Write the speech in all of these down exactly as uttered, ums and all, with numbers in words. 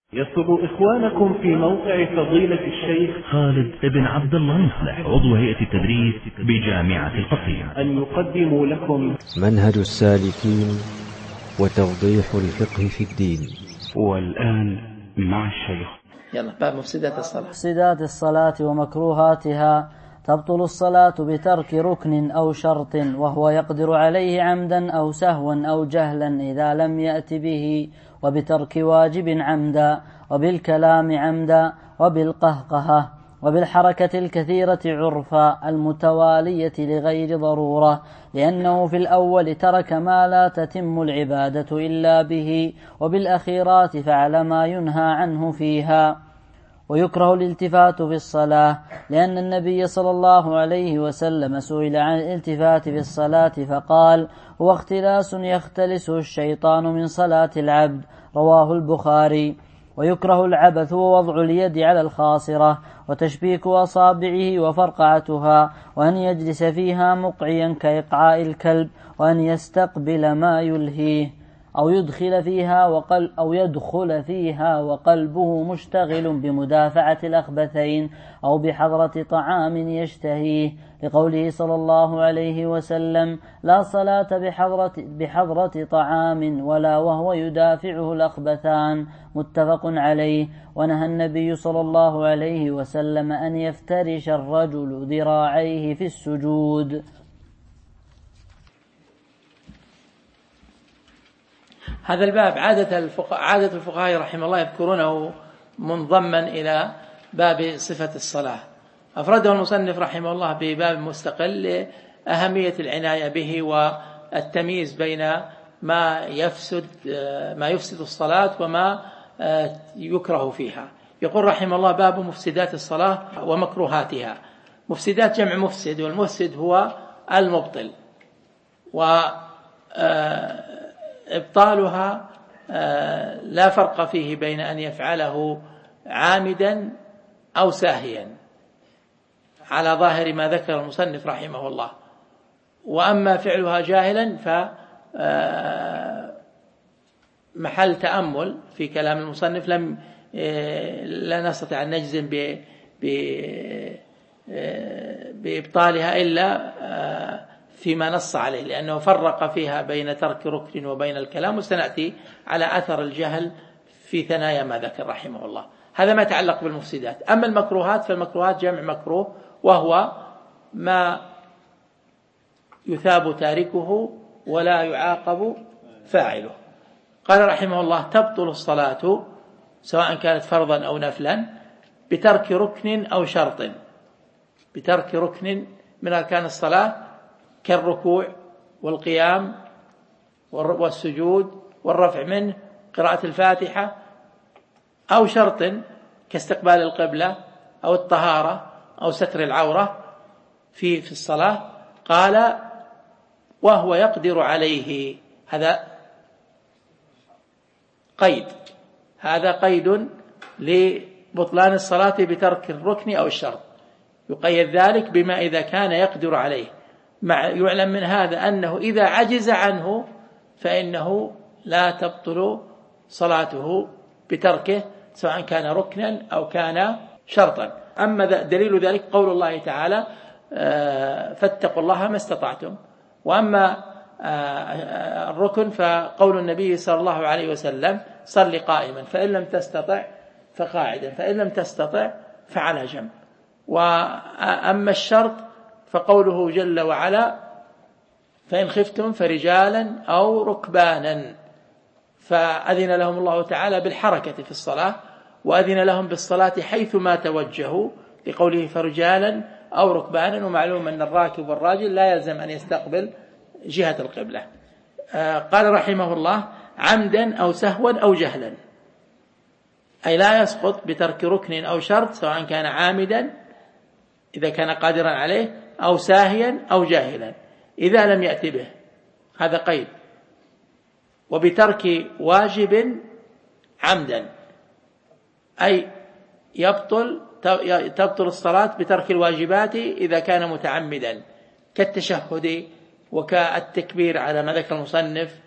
يسر إخوانكم في موقع فضيلة الشيخ خالد بن عبد الله مصلح عضو هيئة التدريس بجامعة القصيم أن يقدموا لكم منهج السالكين وتوضيح الفقه في الدين. والآن مع الشيخ. يلا باب مفسدات الصلاة. مفسدات الصلاة ومكروهاتها: تبطل الصلاة بترك ركن أو شرط وهو يقدر عليه عمدا أو سهوا أو جهلا إذا لم يأت به، وبترك واجب عمدا، وبالكلام عمدا، وبالقهقهة، وبالحركة الكثيرة عرفا المتوالية لغير ضرورة، لأنه في الأول ترك ما لا تتم العبادة إلا به، وبالأخيرات فعل ما ينهى عنه فيها. ويكره الالتفات في الصلاة، لأن النبي صلى الله عليه وسلم سئل عن الالتفات في الصلاة فقال: هو اختلاس يختلسه الشيطان من صلاة العبد، رواه البخاري. ويكره العبث ووضع اليد على الخاصرة، وتشبيك أصابعه وفرقعتها، وأن يجلس فيها مقعيا كإقعاء الكلب، وأن يستقبل ما يلهيه، أو يدخل فيها وقل أو يدخل فيها وقلبه مشتغل بمدافعة الأخبثين، أو بحضرة طعام يشتهيه، لقوله صلى الله عليه وسلم: لا صلاة بحضرة, بحضرة طعام ولا وهو يدافعه الأخبثان، متفق عليه. ونهى النبي صلى الله عليه وسلم أن يفترش الرجل ذراعيه في السجود. هذا الباب عادة الفقهاء عادة الفقهاء رحمه الله يذكرونه منضما إلى باب صفة الصلاة. أفرده المصنف رحمه الله بباب مستقل لأهمية العناية به والتمييز بين ما يفسد ما يفسد الصلاة وما يكره فيها. يقول رحمه الله: باب مفسدات الصلاة ومكروهاتها. مفسدات جمع مفسد، والمفسد هو المبطل، و إبطالها لا فرق فيه بين أن يفعله عامدا أو ساهيا على ظاهر ما ذكر المصنف رحمه الله. وأما فعلها جاهلا فمحل تأمل في كلام المصنف، لم لا نستطيع أن نجزم بإبطالها إلا فيما نص عليه، لأنه فرق فيها بين ترك ركن وبين الكلام، وسنأتي على أثر الجهل في ثنايا ما ذكر رحمه الله. هذا ما يتعلق بالمفسدات. أما المكروهات فالمكروهات جمع مكروه، وهو ما يثاب تاركه ولا يعاقب فاعله. قال رحمه الله: تبطل الصلاة سواء كانت فرضا أو نفلا بترك ركن أو شرط. بترك ركن من أركان الصلاة كالركوع والقيام والسجود والرفع منه، قراءة الفاتحة، أو شرط كاستقبال القبلة أو الطهارة أو ستر العورة في في الصلاة. قال: وهو يقدر عليه. هذا قيد هذا قيد لبطلان الصلاة بترك الركن أو الشرط، يقيد ذلك بما إذا كان يقدر عليه. مع يعلم من هذا أنه إذا عجز عنه فإنه لا تبطل صلاته بتركه، سواء كان ركنا أو كان شرطا. أما دليل ذلك قول الله تعالى: فاتقوا الله ما استطعتم. وأما الركن فقول النبي صلى الله عليه وسلم: صل قائما، فإن لم تستطع فقاعدا، فإن لم تستطع فعلى جنب. وأما الشرط فقوله جل وعلا: فإن خفتم فرجالا أو ركبانا. فأذن لهم الله تعالى بالحركة في الصلاة، وأذن لهم بالصلاة حيثما توجهوا، لقوله فرجالا أو ركبانا. ومعلوم أن الراكب والراجل لا يلزم أن يستقبل جهة القبلة. قال رحمه الله: عمدا أو سهوا أو جهلا، أي لا يسقط بترك ركن أو شرط، سواء كان عامدا إذا كان قادرا عليه، أو ساهيا أو جاهلا إذا لم يأت به. هذا قيد. وبترك واجب عمدا، أي يبطل تبطل الصلاة بترك الواجبات إذا كان متعمدا، كالتشهد وكالتكبير على ما ذكر المصنف،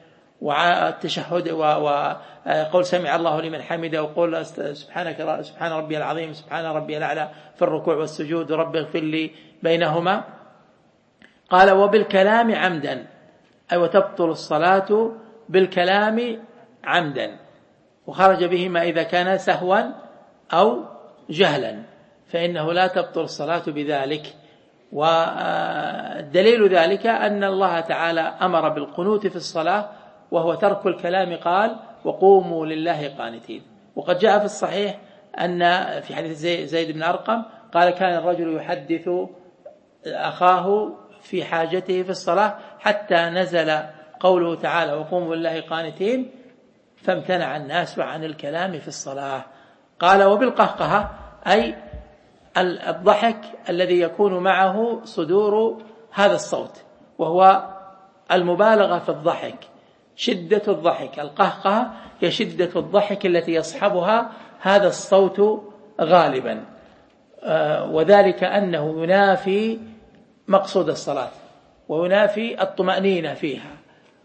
والتشهد وقول سمع الله لمن حمده، وقول سبحانك سبحان ربي العظيم سبحان ربي الأعلى في الركوع والسجود، رب اغفر لي بينهما. قال وبالكلام عمدا، أي وتبطل الصلاة بالكلام عمدا، وخرج به ما إذا كان سهوا أو جهلا فإنه لا تبطل الصلاة بذلك. والدليل ذلك أن الله تعالى أمر بالقنوت في الصلاة وهو ترك الكلام، قال وقوموا لله قانتين. وقد جاء في الصحيح أن في حديث زيد بن أرقم قال كان الرجل يحدث أخاه في حاجته في الصلاة حتى نزل قوله تعالى وقوموا لله قانتين فامتنع الناس عن الكلام في الصلاة. قال وبالقهقهة، أي الضحك الذي يكون معه صدور هذا الصوت، وهو المبالغة في الضحك، شدة الضحك. القهقهة هي شدة الضحك التي يصحبها هذا الصوت غالبا، وذلك أنه ينافي مقصود الصلاة وينافي الطمأنينة فيها.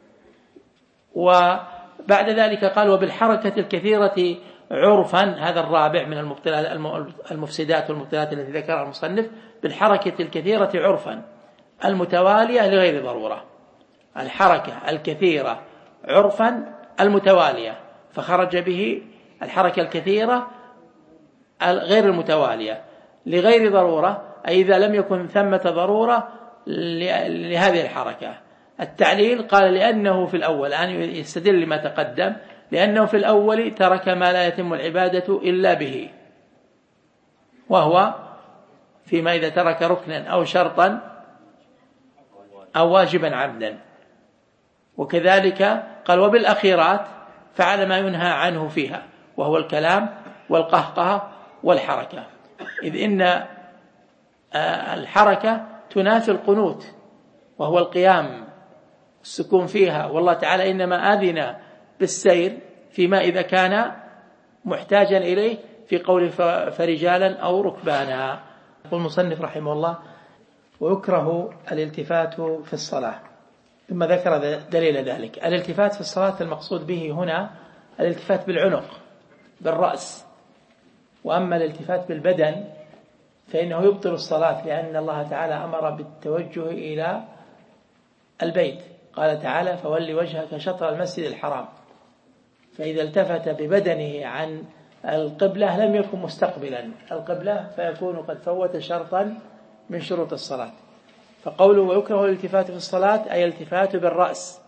وبعد ذلك قال وبالحركة الكثيرة عرفا، هذا الرابع من المفسدات والمبطلات التي ذكرها المصنف، بالحركة الكثيرة عرفا المتوالية لغير ضرورة. الحركة الكثيرة عرفا المتوالية، فخرج به الحركة الكثيرة غير المتوالية لغير ضرورة، أي إذا لم يكن ثمة ضرورة لهذه الحركة. التعليل قال لأنه في الأول، أن يستدل لما تقدم، لأنه في الأول ترك ما لا يتم العبادة إلا به، وهو فيما إذا ترك ركنا أو شرطا أو واجبا عمدا. وكذلك قال وبالأخيرات فعل ما ينهى عنه فيها، وهو الكلام والقهقه والحركة، إذ إن الحركة تنافي القنوت وهو القيام السكون فيها، والله تعالى إنما آذن بالسير فيما إذا كان محتاجا إليه في قوله فرجالا أو ركبانا. يقول المصنف رحمه الله ويكره الالتفات في الصلاة، ثم ذكر دليل ذلك. الالتفات في الصلاة المقصود به هنا الالتفات بالعنق بالرأس، وأما الالتفات بالبدن فإنه يبطل الصلاة، لأن الله تعالى أمر بالتوجه إلى البيت، قال تعالى فولي وجهك شطر المسجد الحرام، فإذا التفت ببدنه عن القبلة لم يكن مستقبلا القبلة فيكون قد فوت شرطا من شروط الصلاة. فقوله ويكره الالتفات في الصلاة أي التفات بالرأس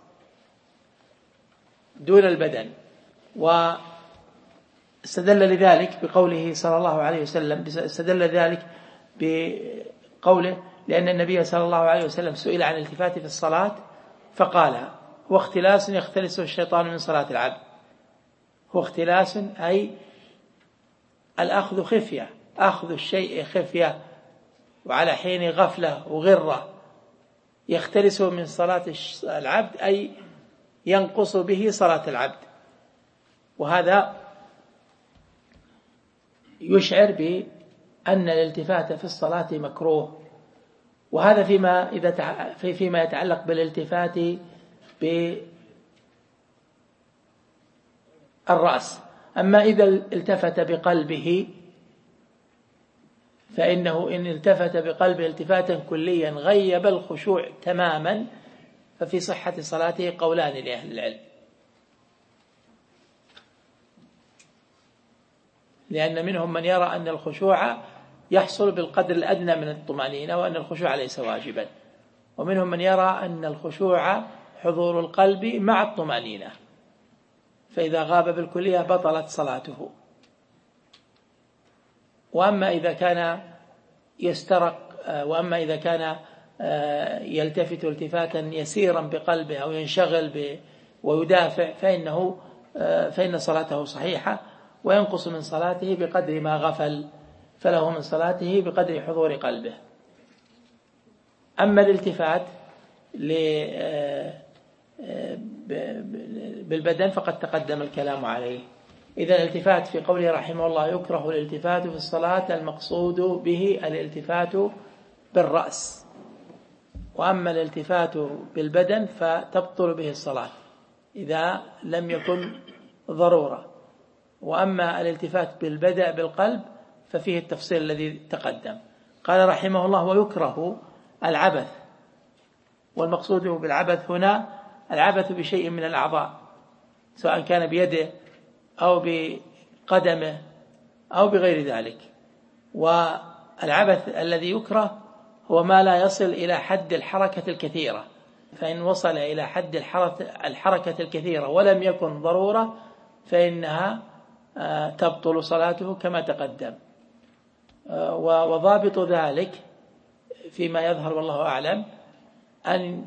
دون البدن. واستدل لذلك بقوله صلى الله عليه وسلم، استدل ذلك بقوله لأن النبي صلى الله عليه وسلم سئل عن الالتفات في الصلاة فقال هو اختلاس يختلسه الشيطان من صلاة العبد. هو اختلاس أي الأخذ خفية، أخذ الشيء خفية وعلى حين غفلة وغرة، يختلسه من صلاة العبد أي ينقص به صلاة العبد. وهذا يشعر بأن الالتفات في الصلاة مكروه، وهذا فيما إذا فيما يتعلق بالالتفات بالرأس. أما إذا التفت بقلبه فإنه إن التفت بقلبه التفاتا كليا غيب الخشوع تماما ففي صحة صلاته قولان لأهل العلم، لأن منهم من يرى أن الخشوع يحصل بالقدر الأدنى من الطمأنينة وأن الخشوع ليس واجبا، ومنهم من يرى أن الخشوع حضور القلب مع الطمأنينة، فإذا غاب بالكلية بطلت صلاته. وأما إذا كان يسترق وأما إذا كان يلتفت التفاتا يسيرا بقلبه أو ينشغل ويدافع فإنه فإن صلاته صحيحة، وينقص من صلاته بقدر ما غفل، فله من صلاته بقدر حضور قلبه. أما الالتفات بالبدن فقد تقدم الكلام عليه. إذا الالتفات في قوله رحمه الله يكره الالتفات في الصلاة المقصود به الالتفات بالرأس، وأما الالتفات بالبدن فتبطل به الصلاة، إذا لم يكن ضرورة. وأما الالتفات بالبدء بالقلب ففيه التفصيل الذي تقدم. قال رحمه الله: ويكره العبث، والمقصود بالعبث هنا العبث بشيء من الأعضاء، سواء كان بيده أو بقدمه أو بغير ذلك. والعبث الذي يكره هو ما لا يصل إلى حد الحركة الكثيرة، فإن وصل إلى حد الحركة الكثيرة ولم يكن ضرورة فإنها تبطل صلاته كما تقدم. وضابط ذلك فيما يظهر والله أعلم أن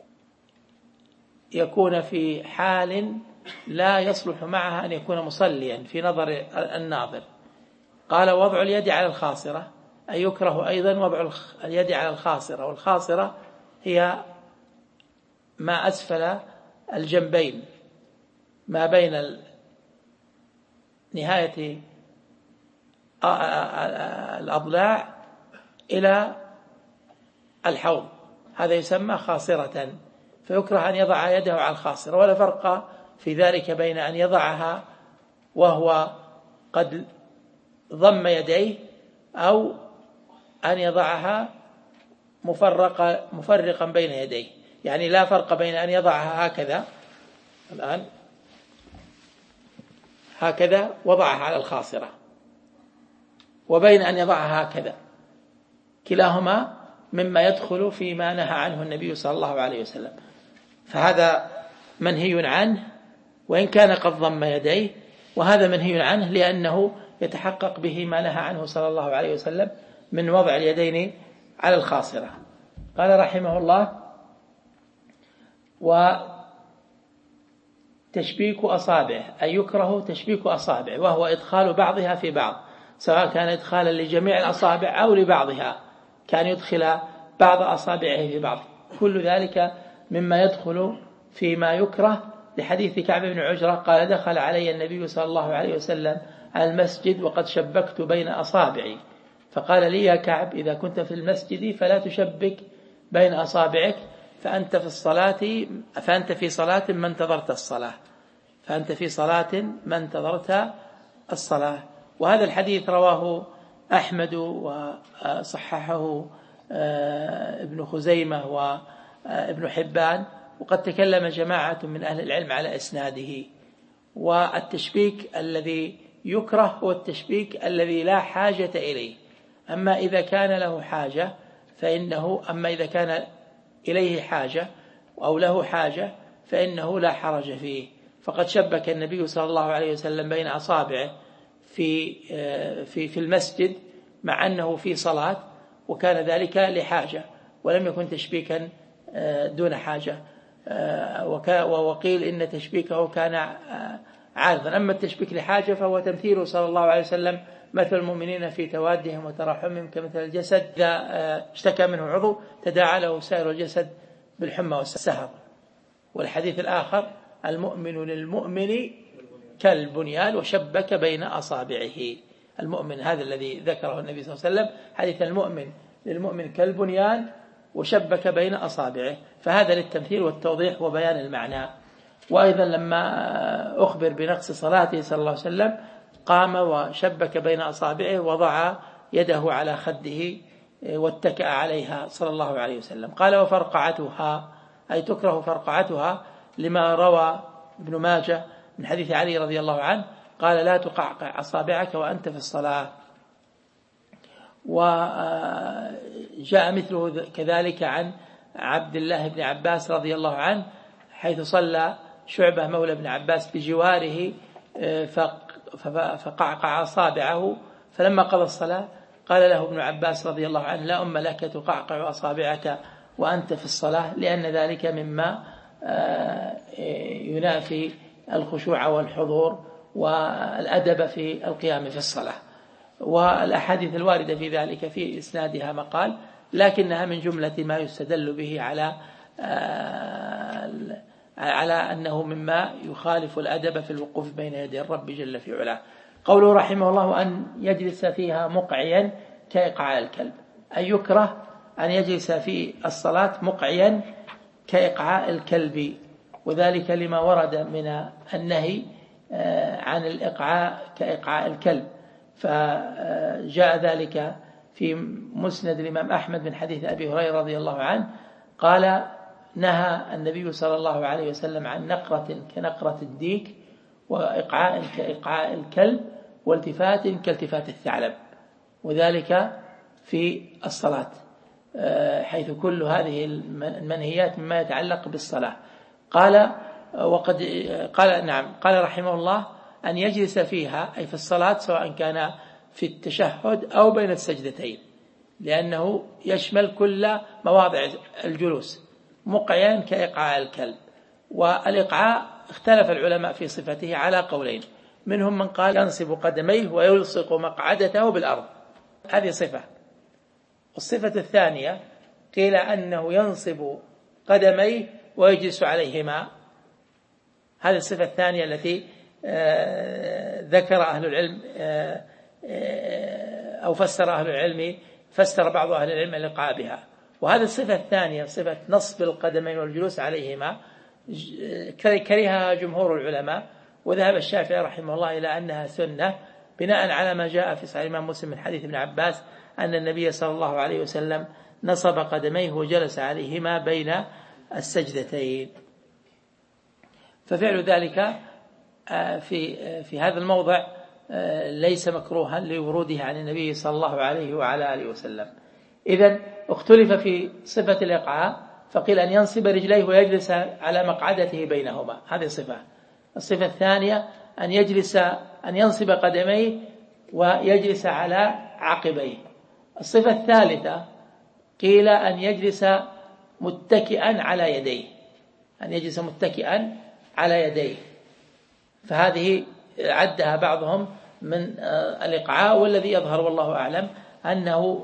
يكون في حال لا يصلح معها أن يكون مصليا في نظر الناظر. قال: وضع اليد على الخاصرة، أي يكره أيضا وضع اليد على الخاصرة، والخاصرة هي ما أسفل الجنبين، ما بين نهاية الأضلاع إلى الحوض، هذا يسمى خاصرة، فيكره أن يضع يده على الخاصرة. ولا فرق في ذلك بين أن يضعها وهو قد ضم يديه أو أن يضعها مفرقة مفرقا بين يديه، يعني لا فرق بين أن يضعها هكذا الآن هكذا وضعها على الخاصرة وبين أن يضعها هكذا، كلاهما مما يدخل فيما نهى عنه النبي صلى الله عليه وسلم، فهذا منهي عنه وإن كان قد ضم يديه، وهذا منهي عنه لأنه يتحقق به ما نهى عنه صلى الله عليه وسلم من وضع اليدين على الخاصرة. قال رحمه الله: وتشبيك أصابعه، أي يكره تشبيك أصابعه، وهو إدخال بعضها في بعض، سواء كان إدخالا لجميع الأصابع أو لبعضها، كان يدخل بعض أصابعه في بعض، كل ذلك مما يدخل فيما يكره، لحديث كعب بن عجرة قال: دخل علي النبي صلى الله عليه وسلم على المسجد وقد شبكت بين أصابعي، فقال لي: يا كعب، إذا كنت في المسجد فلا تشبك بين أصابعك، فأنت في الصلاة فأنت في صلاة ما انتظرت الصلاة فأنت في صلاة ما انتظرت الصلاة. وهذا الحديث رواه أحمد وصححه ابن خزيمة وابن حبان، وقد تكلم جماعة من أهل العلم على إسناده. والتشبيك الذي يكره هو التشبيك الذي لا حاجة إليه، أما إذا كان له حاجة فإنه أما إذا كان إليه حاجة أو له حاجة فإنه لا حرج فيه. فقد شبك النبي صلى الله عليه وسلم بين أصابعه في في في المسجد مع أنه في صلاة، وكان ذلك لحاجة ولم يكن تشبيكا دون حاجة، وقيل إن تشبيكه كان عارضا. أما التشبيك لحاجة فهو تمثيل صلى الله عليه وسلم مثل المؤمنين في توادهم وتراحمهم كمثل الجسد إذا اشتكى منه عضو تداعى له سائر الجسد بالحمى والسهر. والحديث الآخر: المؤمن للمؤمن كالبنيان وشبك بين أصابعه. المؤمن هذا الذي ذكره النبي صلى الله عليه وسلم، حديث المؤمن للمؤمن كالبنيان وشبك بين أصابعه، فهذا للتمثيل والتوضيح وبيان المعنى. وأيضا لما أخبر بنقص صلاته صلى الله عليه وسلم قام وشبك بين أصابعه وضع يده على خده واتكأ عليها صلى الله عليه وسلم. قال: وفرقعتها، أي تكره فرقعتها، لما روى ابن ماجه من حديث علي رضي الله عنه قال: لا تقعقع أصابعك وأنت في الصلاة. وجاء مثله كذلك عن عبد الله بن عباس رضي الله عنه، حيث صلى شعبة مولى بن عباس بجواره فقعقع أصابعه، فلما قضى الصلاة قال له ابن عباس رضي الله عنه: لا أم لك تقعقع أصابعك وأنت في الصلاة، لأن ذلك مما ينافي الخشوع والحضور والأدب في القيام في الصلاة. والأحاديث الواردة في ذلك في إسنادها مقال، لكنها من جملة ما يستدل به على على أنه مما يخالف الأدب في الوقوف بين يدي الرب جل في علاه. قوله رحمه الله: أن يجلس فيها مقعيا كإقعاء الكلب، أي يكره أن يجلس في الصلاة مقعيا كإقعاء الكلب. وذلك لما ورد من النهي عن الإقعاء كإقعاء الكلب، فجاء ذلك في مسند الإمام أحمد من حديث أبي هريرة رضي الله عنه قال: نهى النبي صلى الله عليه وسلم عن نقرة كنقرة الديك، وإقعاء كإقعاء الكلب، والتفات كالتفات الثعلب، وذلك في الصلاة، حيث كل هذه المنهيات مما يتعلق بالصلاة. قال وقد قال نعم قال رحمه الله: أن يجلس فيها أي في الصلاة، سواء كان في التشهد أو بين السجدتين، لأنه يشمل كل مواضع الجلوس، مقعيا كإقعاء الكلب. والإقعاء اختلف العلماء في صفته على قولين، منهم من قال ينصب قدميه ويلصق مقعدته بالأرض، هذه صفة. والصفة الثانية قيل أنه ينصب قدميه ويجلس عليهما، هذه الصفة الثانية التي ذكر أهل العلم أو فسر أهل العلم فسر بعض أهل العلم الإقعاء بها. وهذه الصفة الثانية صفة نصب القدمين والجلوس عليهما كرهها جمهور العلماء، وذهب الشافعي رحمه الله إلى أنها سنة، بناء على ما جاء في صحيح الإمام مسلم من حديث ابن عباس أن النبي صلى الله عليه وسلم نصب قدميه وجلس عليهما بين السجدتين. ففعل ذلك في في هذا الموضع ليس مكروها لوروده عن النبي صلى الله عليه وعلى آله وسلم. إذن اختلف في صفة الإقعاء، فقيل أن ينصب رجليه ويجلس على مقعدته بينهما، هذه صفة. الصفة الثانية أن يجلس أن ينصب قدميه ويجلس على عقبيه. الصفة الثالثة قيل أن يجلس متكئا على يديه، أن يجلس متكئا على يديه، فهذه عدها بعضهم من الإقعاء، والذي يظهر والله أعلم أنه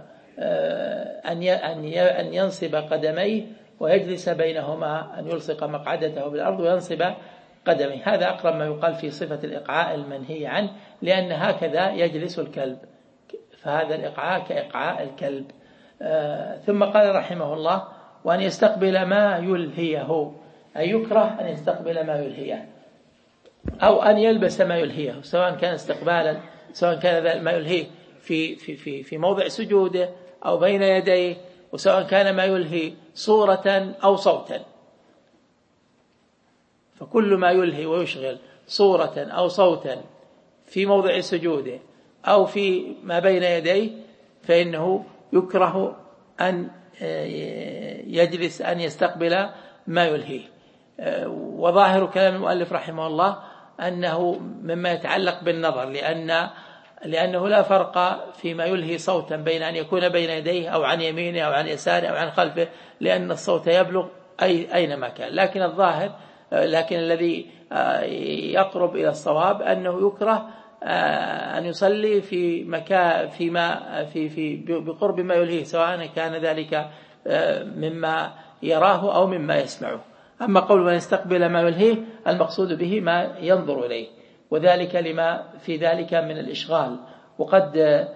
أن ينصب قدميه ويجلس بينهما، أن يلصق مقعدته بالأرض وينصب قدميه، هذا أقرب ما يقال في صفة الإقعاء المنهي عنه، لأن هكذا يجلس الكلب، فهذا الإقعاء كإقعاء الكلب. ثم قال رحمه الله: وأن يستقبل ما يلهيه، أي يكره أن يستقبل ما يلهيه، أو أن يلبس ما يلهيه، سواء كان استقبالا، سواء كان ما يلهيه في في في في موضع سجوده أو بين يديه، وسواء كان ما يلهي صورة أو صوتا، فكل ما يلهي ويشغل صورة أو صوتا في موضع سجوده أو في ما بين يديه فإنه يكره أن يجلس أن يستقبل ما يلهيه. وظاهر كلام المؤلف رحمه الله أنه مما يتعلق بالنظر، لأن لأنه لا فرق فيما يلهي صوتا بين أن يكون بين يديه أو عن يمينه أو عن يساره أو عن خلفه، لأن الصوت يبلغ أي أينما كان. لكن الظاهر لكن الذي يقرب إلى الصواب أنه يكره أن يصلي في مكان فيما في في بقرب ما يلهيه، سواء كان ذلك مما يراه أو مما يسمعه. أما قول من يستقبل ما يلهيه المقصود به ما ينظر إليه، وذلك لما في ذلك من الإشغال. وقد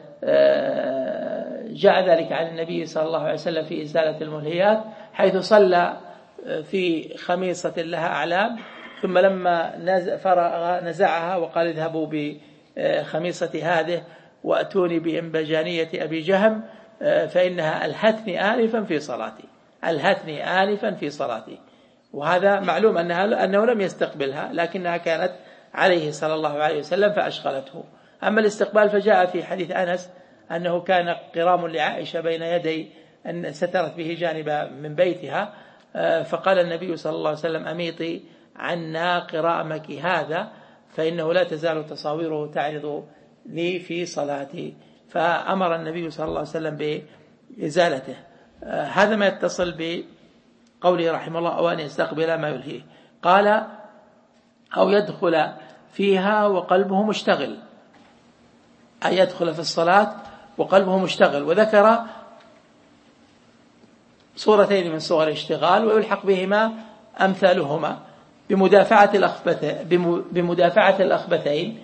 جاء ذلك عن النبي صلى الله عليه وسلم في إزالة الملهيات، حيث صلى في خميصة لها أعلام، ثم لما فرغ نزعها وقال: اذهبوا بخميصة هذه وأتوني بإنبجانية أبي جهم فإنها ألهتني آنفا في صلاتي، ألهتني آنفا في صلاتي. وهذا معلوم أنها أنه لم يستقبلها، لكنها كانت عليه صلى الله عليه وسلم فأشغلته. أما الاستقبال فجاء في حديث أنس أنه كان قرام لعائشة بين يدي أن سترت به جانب من بيتها، فقال النبي صلى الله عليه وسلم: أميطي عنا قرامك هذا فإنه لا تزال تصاويره تعرض لي في صلاتي، فأمر النبي صلى الله عليه وسلم بإزالته. هذا ما يتصل بقوله رحمه الله: أو أن يستقبل ما يلهيه. قال: أو يدخل فيها وقلبه مشتغل، أي يدخل في الصلاة وقلبه مشتغل. وذكر صورتين من صور الاشتغال ويلحق بهما أمثالهما بمدافعة الأخبث بمدافعة الأخبثين،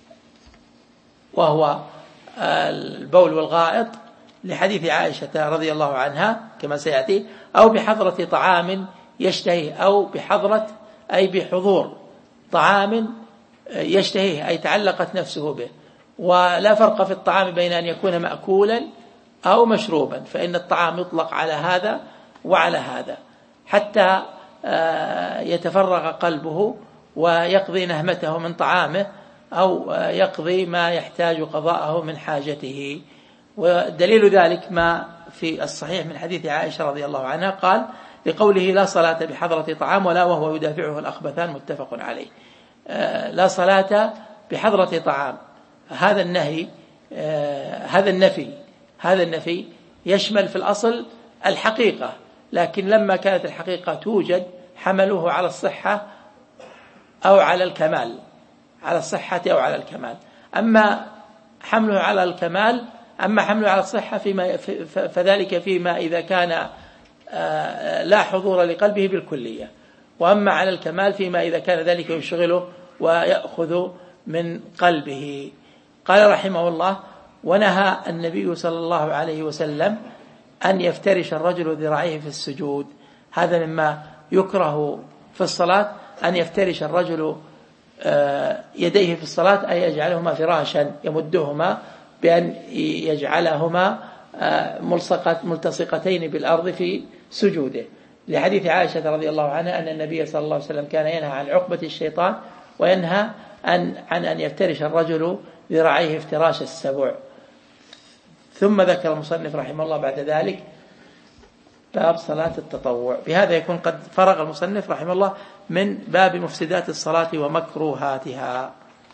وهو البول والغائط، لحديث عائشة رضي الله عنها كما سيأتي، أو بحضرة طعام يشتهيه أو بحضرة أي بحضور طعام يشتهيه أي تعلقت نفسه به. ولا فرق في الطعام بين أن يكون مأكولا أو مشروبا، فإن الطعام يطلق على هذا وعلى هذا حتى يتفرغ قلبه ويقضي نهمته من طعامه أو يقضي ما يحتاج قضاءه من حاجته. ودليل ذلك ما في الصحيح من حديث عائشة رضي الله عنها قال لقوله لا صلاة بحضرة طعام ولا وهو يدافعه الأخبثان متفق عليه. لا صلاة بحضرة طعام، هذا النهي هذا النفي هذا النفي يشمل في الأصل الحقيقة، لكن لما كانت الحقيقة توجد حملوه على الصحة أو على الكمال، على الصحة أو على الكمال. أما حمله على الكمال أما حمله على الصحة فيما فذلك فيما إذا كان لا حضور لقلبه بالكلية، وأما على الكمال فيما إذا كان ذلك يشغله ويأخذ من قلبه. قال رحمه الله: ونهى النبي صلى الله عليه وسلم أن يفترش الرجل ذراعيه في السجود. هذا مما يكره في الصلاة، أن يفترش الرجل يديه في الصلاة أي يجعلهما فراشا يمدهما بأن يجعلهما ملتصقتين بالأرض في سجوده، لحديث عائشة رضي الله عنها أن النبي صلى الله عليه وسلم كان ينهى عن عقبة الشيطان وينهى عن, عن أن يفترش الرجل ذراعيه افتراش السبع. ثم ذكر المصنف رحمه الله بعد ذلك باب صلاة التطوع. بهذا يكون قد فرغ المصنف رحمه الله من باب مفسدات الصلاة ومكروهاتها.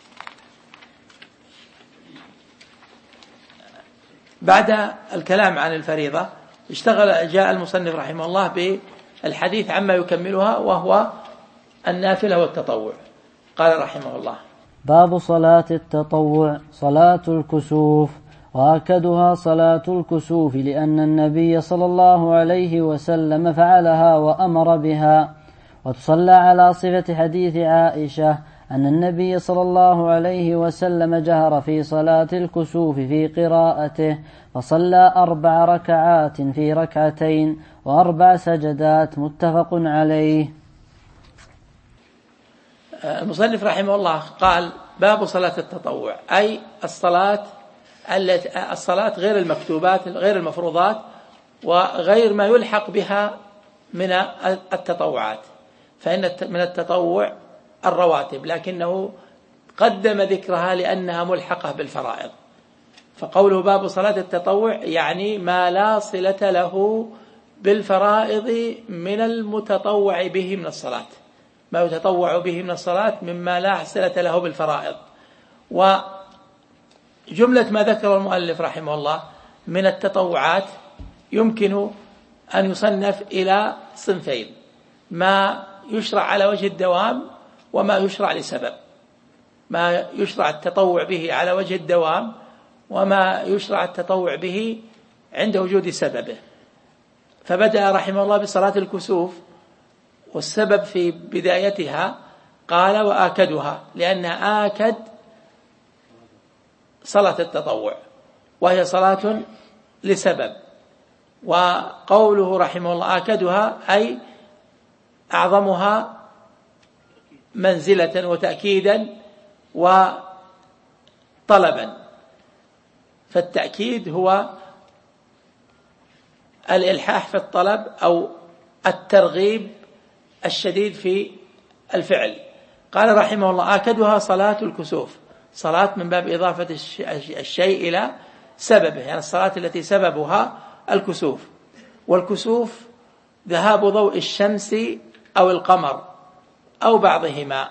بعد الكلام عن الفريضة اشتغل جاء المصنف رحمه الله بالحديث عما يكملها وهو النافلة والتطوع. قال رحمه الله: باب صلاة التطوع. صلاة الكسوف، وآكدها صلاة الكسوف لأن النبي صلى الله عليه وسلم فعلها وأمر بها، وتصلى على صفة حديث عائشة أن النبي صلى الله عليه وسلم جهر في صلاة الكسوف في قراءته، فصلى أربع ركعات في ركعتين وأربع سجدات، متفق عليه. المصنف رحمه الله قال: باب صلاة التطوع، أي الصلاة الصلاة غير المكتوبات غير المفروضات وغير ما يلحق بها من التطوعات، فإن من التطوع الرواتب، لكنه قدم ذكرها لأنها ملحقة بالفرائض. فقوله باب صلاة التطوع يعني ما لا صلة له بالفرائض من المتطوع به من الصلاة، ما يتطوع به من الصلاة مما لا صلة له بالفرائض. وجملة ما ذكر المؤلف رحمه الله من التطوعات يمكن أن يصنف إلى صنفين: ما يشرع على وجه الدوام وما يشرع لسبب. ما يشرع التطوع به على وجه الدوام وما يشرع التطوع به عند وجود سببه. فبدأ رحمه الله بصلاة الكسوف، والسبب في بدايتها قال وآكدها، لأن آكد صلاة التطوع وهي صلاة لسبب. وقوله رحمه الله آكدها أي أعظمها منزلة وتأكيدا وطلبا. فالتأكيد هو الإلحاح في الطلب أو الترغيب الشديد في الفعل. قال رحمه الله آكدها صلاة الكسوف، صلاة من باب إضافة الشيء إلى سببه، يعني الصلاة التي سببها الكسوف. والكسوف ذهاب ضوء الشمس أو القمر أو بعضهما،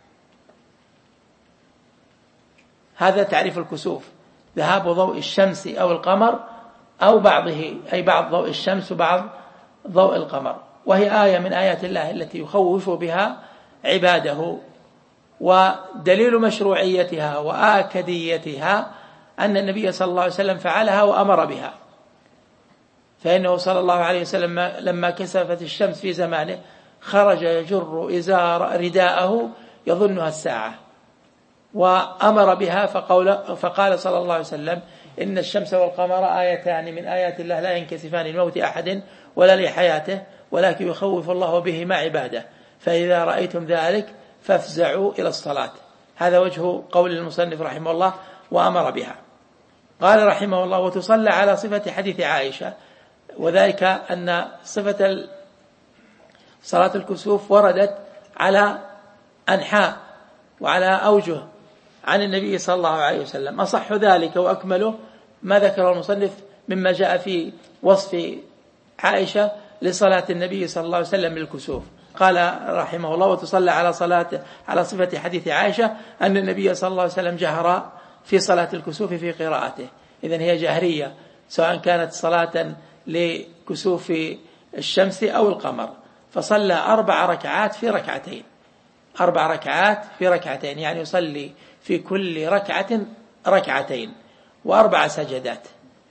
هذا تعريف الكسوف: ذهاب ضوء الشمس أو القمر أو بعضه، أي بعض ضوء الشمس وبعض ضوء القمر. وهي آية من آيات الله التي يخوف بها عباده. ودليل مشروعيتها وآكديتها أن النبي صلى الله عليه وسلم فعلها وأمر بها، فإنه صلى الله عليه وسلم لما كسفت الشمس في زمانه خرج يجر إزار رداءه يظنها الساعة، وأمر بها فقال, فقال صلى الله عليه وسلم: إن الشمس والقمر آيتان من آيات الله لا ينكسفان لموت أحد ولا لحياته ولكن يخوف الله بهما عباده، فإذا رأيتم ذلك فافزعوا إلى الصلاة. هذا وجه قول المصنف رحمه الله وأمر بها. قال رحمه الله: وتصلى على صفة حديث عائشة، وذلك أن صفة صلاة الكسوف وردت على أنحاء وعلى أوجه عن النبي صلى الله عليه وسلم. أصح ذلك وأكمله ما ذكر المصنف مما جاء في وصف عائشة لصلاة النبي صلى الله عليه وسلم للكسوف. قال رحمه الله: وتصلى على صلاة على صفة حديث عائشة أن النبي صلى الله عليه وسلم جهر في صلاة الكسوف في قراءته. إذن هي جهرية، سواء كانت صلاة لكسوف الشمس أو القمر. فصلى أربع ركعات في ركعتين، أربع ركعات في ركعتين، يعني يصلي في كل ركعة ركعتين وأربع سجدات،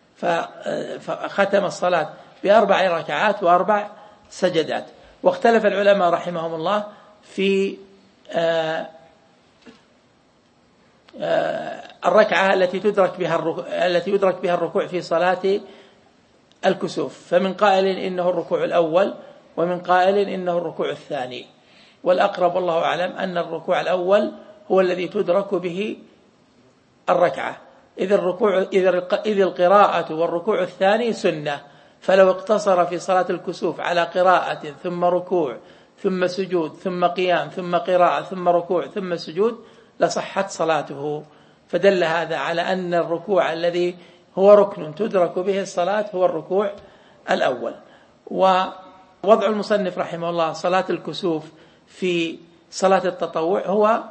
فختم الصلاة بأربع ركعات وأربع سجدات. واختلف العلماء رحمهم الله في آآ آآ الركعة التي تدرك بها الركوع التي يدرك بها الركوع في صلاة الكسوف، فمن قائل إنه الركوع الأول، ومن قائل إنه الركوع الثاني. والأقرب والله أعلم أن الركوع الأول هو الذي تدرك به الركعة، إذ الركوع إذ القراءة والركوع الثاني سنة، فلو اقتصر في صلاة الكسوف على قراءة ثم ركوع ثم سجود ثم قيام ثم قراءة ثم ركوع ثم سجود لصحت صلاته. فدل هذا على أن الركوع الذي هو ركن تدرك به الصلاة هو الركوع الأول. ووضع المصنف رحمه الله صلاة الكسوف في صلاة التطوع هو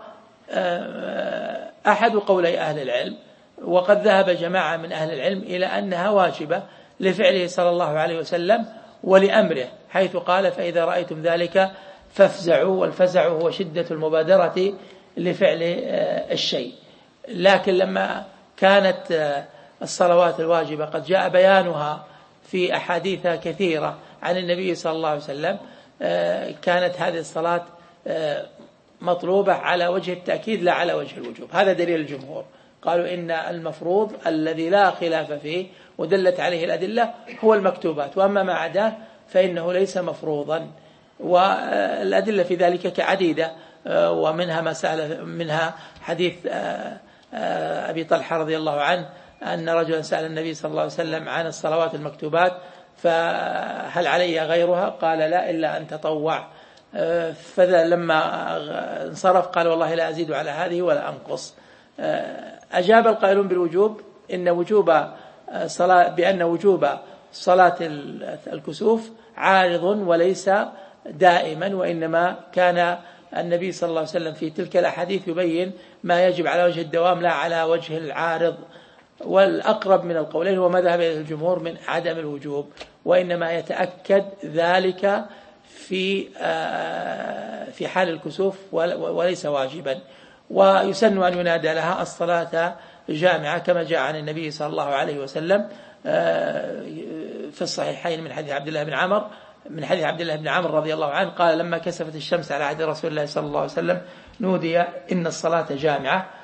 أحد قولي أهل العلم، وقد ذهب جماعة من أهل العلم إلى أنها واجبة لفعله صلى الله عليه وسلم ولأمره، حيث قال: فإذا رأيتم ذلك فافزعوا، والفزع هو شدة المبادرة لفعل الشيء. لكن لما كانت الصلوات الواجبة قد جاء بيانها في أحاديث كثيرة عن النبي صلى الله عليه وسلم، كانت هذه الصلاة مطلوبة على وجه التأكيد لا على وجه الوجوب. هذا دليل الجمهور، قالوا إن المفروض الذي لا خلاف فيه ودلت عليه الأدلة هو المكتوبات، وأما ما عداه فإنه ليس مفروضا. والأدلة في ذلك كعديدة، ومنها مسألة منها حديث أبي طلحة رضي الله عنه أن رجلا سأل النبي صلى الله عليه وسلم عن الصلوات المكتوبات فهل علي غيرها؟ قال: لا، إلا أن تطوع. فلما انصرف قال: والله لا أزيد على هذه ولا أنقص. أجاب القائلون بالوجوب إن وجوب صلاة بأن وجوب صلاة الكسوف عارض وليس دائما، وإنما كان النبي صلى الله عليه وسلم في تلك الأحاديث يبين ما يجب على وجه الدوام لا على وجه العارض. والأقرب من القولين هو مذهب الجمهور من عدم الوجوب، وإنما يتأكد ذلك في في حال الكسوف وليس واجبا. ويسن أن ينادى لها الصلاة جامعة كما جاء عن النبي صلى الله عليه وسلم في الصحيحين من حديث عبد الله بن عمر من حديث عبد الله بن عمر رضي الله عنه قال: لما كسفت الشمس على عهد رسول الله صلى الله عليه وسلم نودي إن الصلاة جامعة.